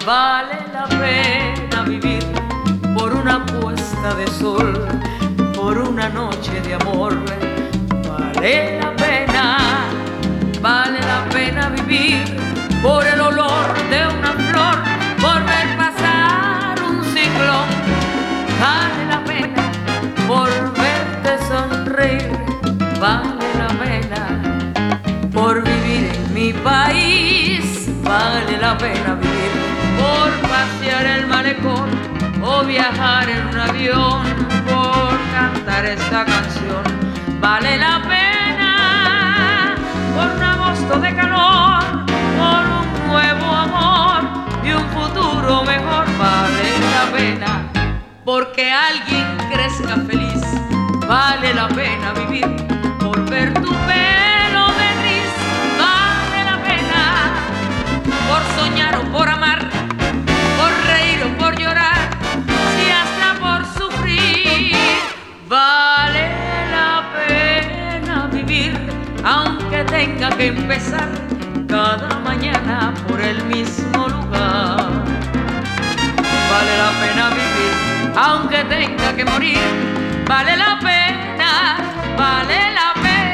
Vale la pena vivir por una puesta de sol, por una noche de amor. Vale la pena vivir por el olor de una flor, por ver pasar un ciclón. Vale la pena por verte sonreír, vale la pena por vivir en mi país, vale la pena vivir por pasear el malecón o viajar en un avión, por cantar esta canción. Vale la pena por un agosto de calor, por un nuevo amor y un futuro mejor. Vale la pena porque alguien crezca feliz, vale la pena vivir por ver tu pelo de gris, vale la pena por soñar o por amar, por reír o por llorar, si hasta por sufrir. Vale la pena vivir aunque tenga que empezar cada mañana por el mismo lugar. Vale la pena vivir aunque tenga que morir, vale la pena, vale la pena.